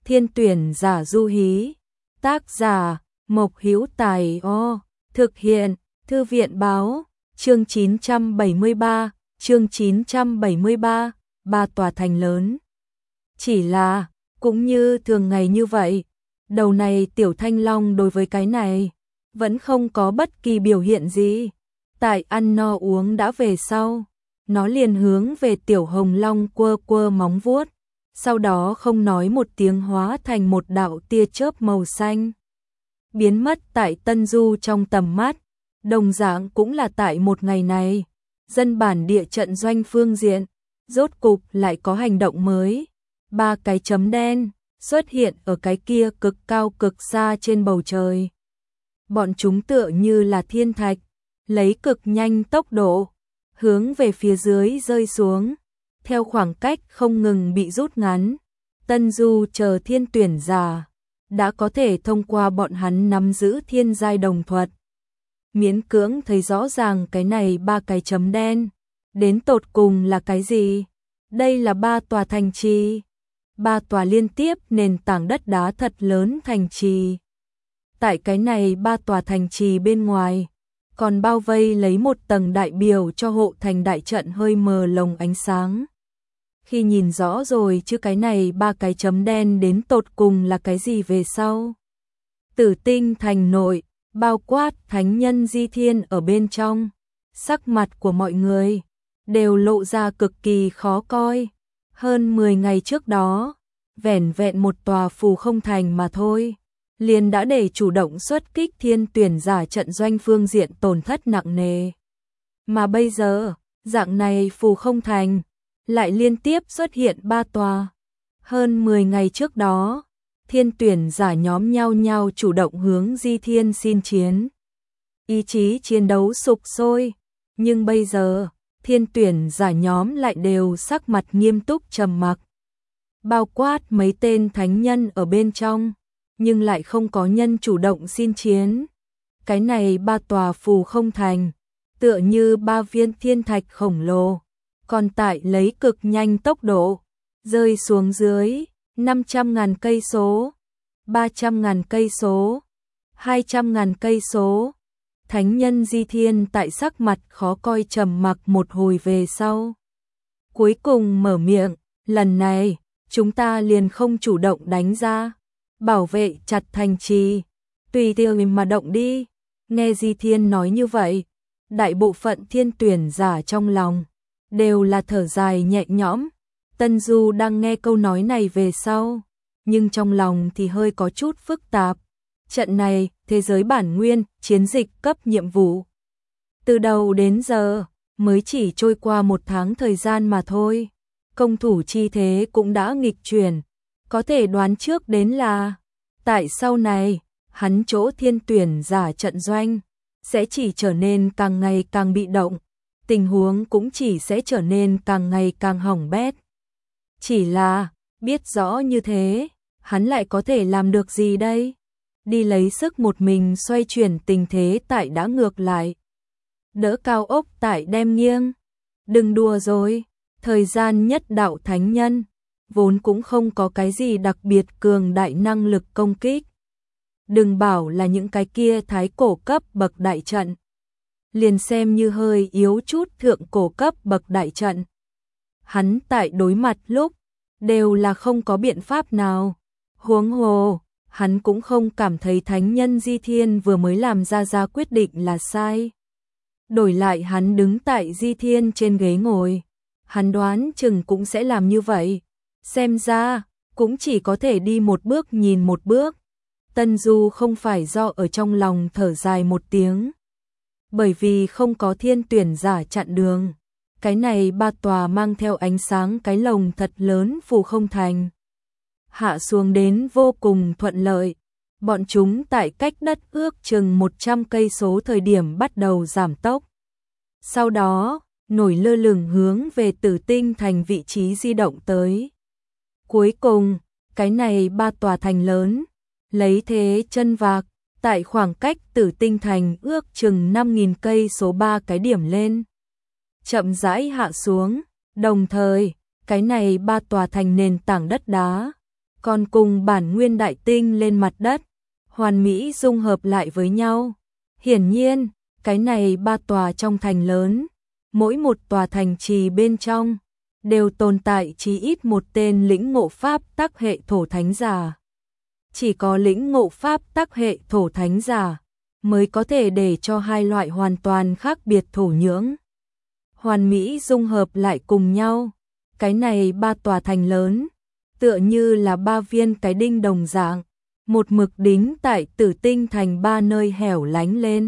Thiên tuyển giả du hí. Tác giả Mộc Hữu Tài. Thực hiện Thư viện báo. Chương 973. Chương 973. Ba tòa thành lớn. Chỉ là, cũng như thường ngày như vậy, đầu này Tiểu Thanh Long đối với cái này vẫn không có bất kỳ biểu hiện gì. Tại ăn no uống đã về sau, nó liền hướng về Tiểu Hồng Long quơ quơ móng vuốt, sau đó không nói một tiếng hóa thành một đạo tia chớp màu xanh, biến mất tại Tân Du trong tầm mắt. Đồng dạng cũng là tại một ngày này, dân bản địa trận doanh phương diện, rốt cục lại có hành động mới. 3 cái chấm đen xuất hiện ở cái kia cực cao cực xa trên bầu trời. Bọn chúng tựa như là thiên thạch, lấy cực nhanh tốc độ, hướng về phía dưới rơi xuống, theo khoảng cách không ngừng bị rút ngắn. Tân Du chờ thiên tuyển giả, đã có thể thông qua bọn hắn nắm giữ thiên giai đồng thuật. Miễn cưỡng thấy rõ ràng cái này 3 cái chấm đen, đến tột cùng là cái gì? Đây là 3 tòa thành trì, 3 tòa liên tiếp nền tảng đất đá thật lớn thành trì. Tại cái này 3 tòa thành trì bên ngoài, còn bao vây lấy một tầng đại biểu cho hộ thành đại trận hơi mờ lồng ánh sáng. Khi nhìn rõ rồi chứ cái này 3 cái chấm đen đến tột cùng là cái gì về sau. Tử Tinh thành nội, bao quát thánh nhân Di Thiên ở bên trong, sắc mặt của mọi người đều lộ ra cực kỳ khó coi. Hơn 10 ngày trước đó, vẻn vẹn một tòa phù không thành mà thôi, liền đã để chủ động xuất kích thiên tuyển giả trận doanh phương diện tổn thất nặng nề. Mà bây giờ, dạng này phù không thành lại liên tiếp xuất hiện 3 tòa. Hơn 10 ngày trước đó, thiên tuyển giả nhóm nhau chủ động hướng Di Thiên xin chiến. Ý chí chiến đấu sục sôi, nhưng bây giờ, thiên tuyển giả nhóm lại đều sắc mặt nghiêm túc trầm mặc. Bao quát mấy tên thánh nhân ở bên trong, nhưng lại không có nhân chủ động xin chiến. Cái này 3 tòa phù không thành, tựa như 3 viên thiên thạch khổng lồ, còn tại lấy cực nhanh tốc độ, rơi xuống dưới 500.000 cây số, 300.000 cây số, 200.000 cây số. Thánh nhân Di Thiên tại sắc mặt khó coi trầm mặc một hồi về sau, cuối cùng mở miệng, lần này, chúng ta liền không chủ động đánh ra, bảo vệ chặt thành trì, tùy tiện mà động đi. Nghe Di Thiên nói như vậy, đại bộ phận thiên tuyển giả trong lòng đều là thở dài nhẹ nhõm. Tân Du đang nghe câu nói này về sau, nhưng trong lòng thì hơi có chút phức tạp. Trận này, thế giới bản nguyên, chiến dịch cấp nhiệm vụ. Từ đầu đến giờ, mới chỉ trôi qua 1 tháng thời gian mà thôi. Công thủ chi thế cũng đã nghịch chuyển. Có thể đoán trước đến là, tại sau này, hắn chỗ thiên tuyển giả trận doanh, sẽ chỉ trở nên càng ngày càng bị động. Tình huống cũng chỉ sẽ trở nên càng ngày càng hỏng bét. Chỉ là, biết rõ như thế, hắn lại có thể làm được gì đây? Đi lấy sức một mình xoay chuyển tình thế tại đã ngược lại. Đỡ cao ốc tại đem nghiêng. Đừng đùa rồi, thời gian nhất đạo thánh nhân, vốn cũng không có cái gì đặc biệt cường đại năng lực công kích. Đừng bảo là những cái kia thái cổ cấp bậc đại trận. Liền xem như hơi yếu chút thượng cổ cấp bậc đại trận. Hắn tại đối mặt lúc, đều là không có biện pháp nào. Huống hồ, hắn cũng không cảm thấy thánh nhân Di Thiên vừa mới làm ra quyết định là sai. Đổi lại hắn đứng tại Di Thiên trên ghế ngồi, hắn đoán chừng cũng sẽ làm như vậy. Xem ra, cũng chỉ có thể đi một bước nhìn một bước. Tân Du không phải do ở trong lòng thở dài một tiếng. Bởi vì không có thiên tuyển giả chặn đường. Cái này 3 tòa mang theo ánh sáng cái lồng thật lớn phù không thành. Hạ xuống đến vô cùng thuận lợi. Bọn chúng tại cách đất ước chừng 100 cây số thời điểm bắt đầu giảm tốc. Sau đó, nổi lơ lửng hướng về Tử Tinh thành vị trí di động tới. Cuối cùng, cái này 3 tòa thành lớn, lấy thế chân vạc, tại khoảng cách Tử Tinh thành ước chừng 5.000 cây số 3 cái điểm lên. Chậm rãi hạ xuống, đồng thời, cái này 3 tòa thành nền tảng đất đá, còn cùng bản nguyên đại tinh lên mặt đất, hoàn mỹ dung hợp lại với nhau. Hiển nhiên, cái này 3 tòa trong thành lớn, mỗi một tòa thành trì bên trong đều tồn tại chí ít một tên lĩnh ngộ pháp tắc hệ thổ thánh giả. Chỉ có lĩnh ngộ pháp tắc hệ thổ thánh giả mới có thể để cho hai loại hoàn toàn khác biệt thổ nhưỡng hoàn mỹ dung hợp lại cùng nhau. Cái này 3 tòa thành lớn tựa như là 3 viên cái đinh đồng dạng, một mực đính tại Tử Tinh thành 3 nơi hẻo lánh lên.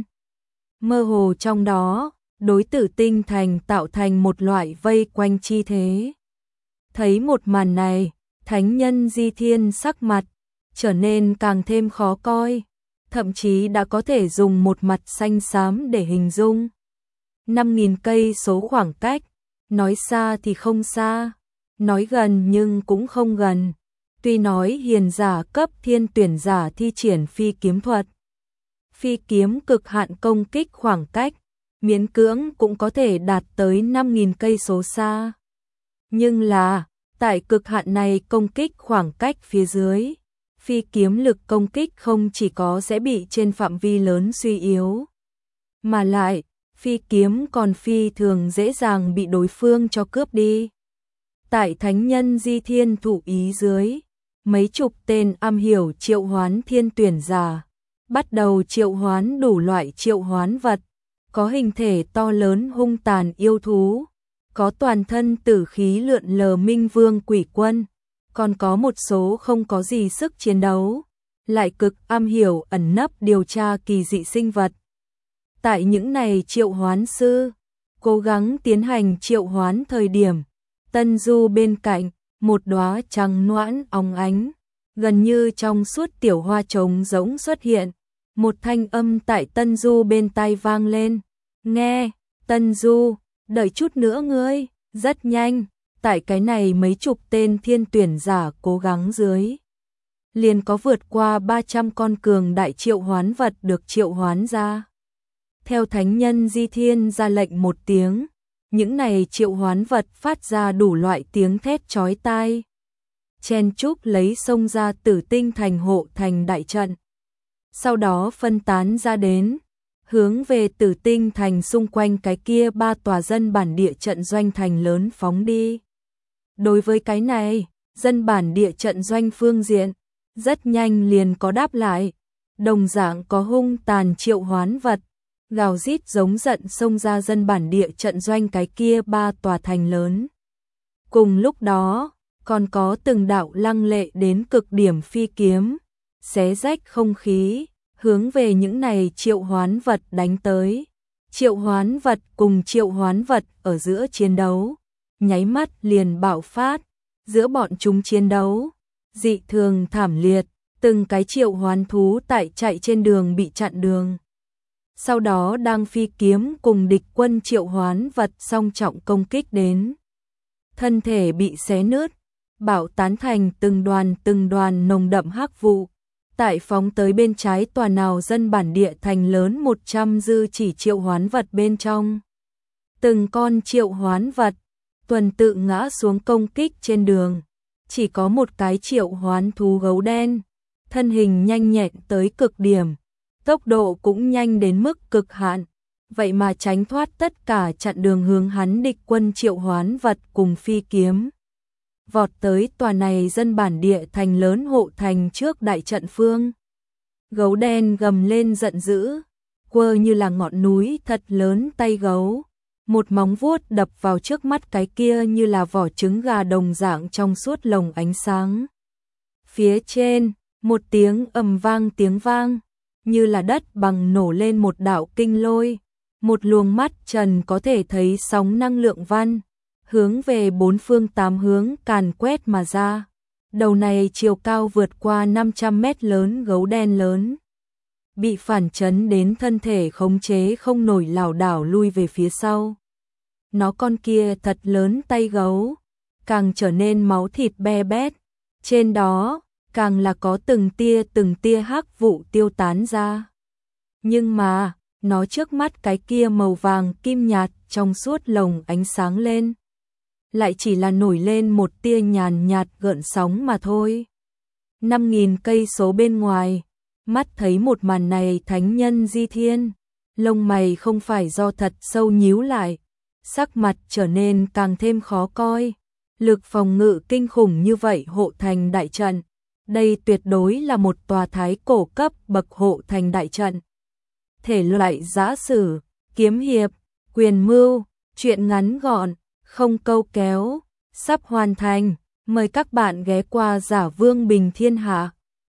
Mơ hồ trong đó, đối Tử Tinh thành tạo thành một loại vây quanh chi thế. Thấy một màn này, thánh nhân Di Thiên sắc mặt trở nên càng thêm khó coi, thậm chí đã có thể dùng một mặt xanh xám để hình dung. 5.000 cây số khoảng cách, nói xa thì không xa, nói gần nhưng cũng không gần. Tuy nói hiền giả cấp thiên tuyển giả thi triển phi kiếm thuật, phi kiếm cực hạn công kích khoảng cách, miễn cưỡng cũng có thể đạt tới 5.000 cây số xa. Nhưng là, tại cực hạn này công kích khoảng cách phía dưới, phi kiếm lực công kích không chỉ có sẽ bị trên phạm vi lớn suy yếu, mà lại, phi kiếm còn phi thường dễ dàng bị đối phương cho cướp đi. Tại thánh nhân Di Thiên thụ ý dưới, mấy chục tên am hiểu triệu hoán thiên tuyển giả bắt đầu triệu hoán đủ loại triệu hoán vật, có hình thể to lớn hung tàn yêu thú, có toàn thân tử khí lượn lờ minh vương quỷ quân, còn có một số không có gì sức chiến đấu, lại cực am hiểu ẩn nấp điều tra kỳ dị sinh vật. Tại những này triệu hoán sư cố gắng tiến hành triệu hoán thời điểm, Tân Du bên cạnh, một đóa trắng noãn óng ánh, gần như trong suốt tiểu hoa trống rỗng xuất hiện, một thanh âm tại Tân Du bên tai vang lên. Nghe, Tân Du, đợi chút nữa ngươi, rất nhanh, tại cái này mấy chục tên thiên tuyển giả cố gắng dưới. Liền có vượt qua 300 con cường đại triệu hoán vật được triệu hoán ra. Theo thánh nhân Di Thiên ra lệnh một tiếng, những này triệu hoán vật phát ra đủ loại tiếng thét chói tai. Chen chúc lấy xông ra Tử Tinh thành hộ thành đại trận. Sau đó phân tán ra đến, hướng về Tử Tinh thành xung quanh cái kia 3 tòa dân bản địa trận doanh thành lớn phóng đi. Đối với cái này, dân bản địa trận doanh phương diện, rất nhanh liền có đáp lại, đồng dạng có hung tàn triệu hoán vật, gào rít giống giận xông ra dân bản địa trận doanh cái kia 3 tòa thành lớn. Cùng lúc đó, còn có từng đạo lăng lệ đến cực điểm phi kiếm, xé rách không khí, hướng về những này triệu hoán vật đánh tới. Triệu hoán vật cùng triệu hoán vật ở giữa chiến đấu, nháy mắt liền bạo phát, giữa bọn chúng chiến đấu, dị thường thảm liệt, từng cái triệu hoán thú tại chạy trên đường bị chặn đường. Sau đó đang phi kiếm cùng địch quân triệu hoán vật song trọng công kích đến. Thân thể bị xé nứt, bạo tán thành từng đoàn nồng đậm hắc vụ. Tại phóng tới bên trái tòa nào dân bản địa thành lớn 100 dư chỉ triệu hoán vật bên trong. Từng con triệu hoán vật, tuần tự ngã xuống công kích trên đường. Chỉ có một cái triệu hoán thú gấu đen, thân hình nhanh nhẹn tới cực điểm, tốc độ cũng nhanh đến mức cực hạn, vậy mà tránh thoát tất cả chặn đường hướng hắn địch quân triệu hoán vật cùng phi kiếm. Vọt tới tòa này dân bản địa thành lớn hộ thành trước đại trận phương. Gấu đen gầm lên giận dữ, quơ như là ngọn núi thật lớn tay gấu, một móng vuốt đập vào trước mắt cái kia như là vỏ trứng gà đồng dạng trong suốt lồng ánh sáng. Phía trên, một tiếng ầm vang tiếng vang, như là đất bằng nổ lên một đạo kinh lôi, một luồng mắt trần có thể thấy sóng năng lượng văn, hướng về 4 phương 8 hướng càn quét mà ra. Đầu này chiều cao vượt qua 500 mét lớn gấu đen lớn, bị phản chấn đến thân thể khống chế không nổi lảo đảo lui về phía sau. Nó con kia thật lớn tay gấu, càng trở nên máu thịt be bét, trên đó càng là có từng tia hắc vụ tiêu tán ra. Nhưng mà, nó trước mắt cái kia màu vàng kim nhạt trong suốt lồng ánh sáng lên, lại chỉ là nổi lên một tia nhàn nhạt gợn sóng mà thôi. 5.000 cây số bên ngoài. Mắt thấy một màn này thánh nhân di thiên, lông mày không phải do thật sâu nhíu lại, sắc mặt trở nên càng thêm khó coi. Lực phòng ngự kinh khủng như vậy hộ thành đại trận, đây tuyệt đối là một tòa thái cổ cấp bậc hộ thành đại trận. Thể loại giã sử, kiếm hiệp, quyền mưu, truyện ngắn gọn, không câu kéo, sắp hoàn thành. Mời các bạn ghé qua Giả Vương Bình Thiên Hạ.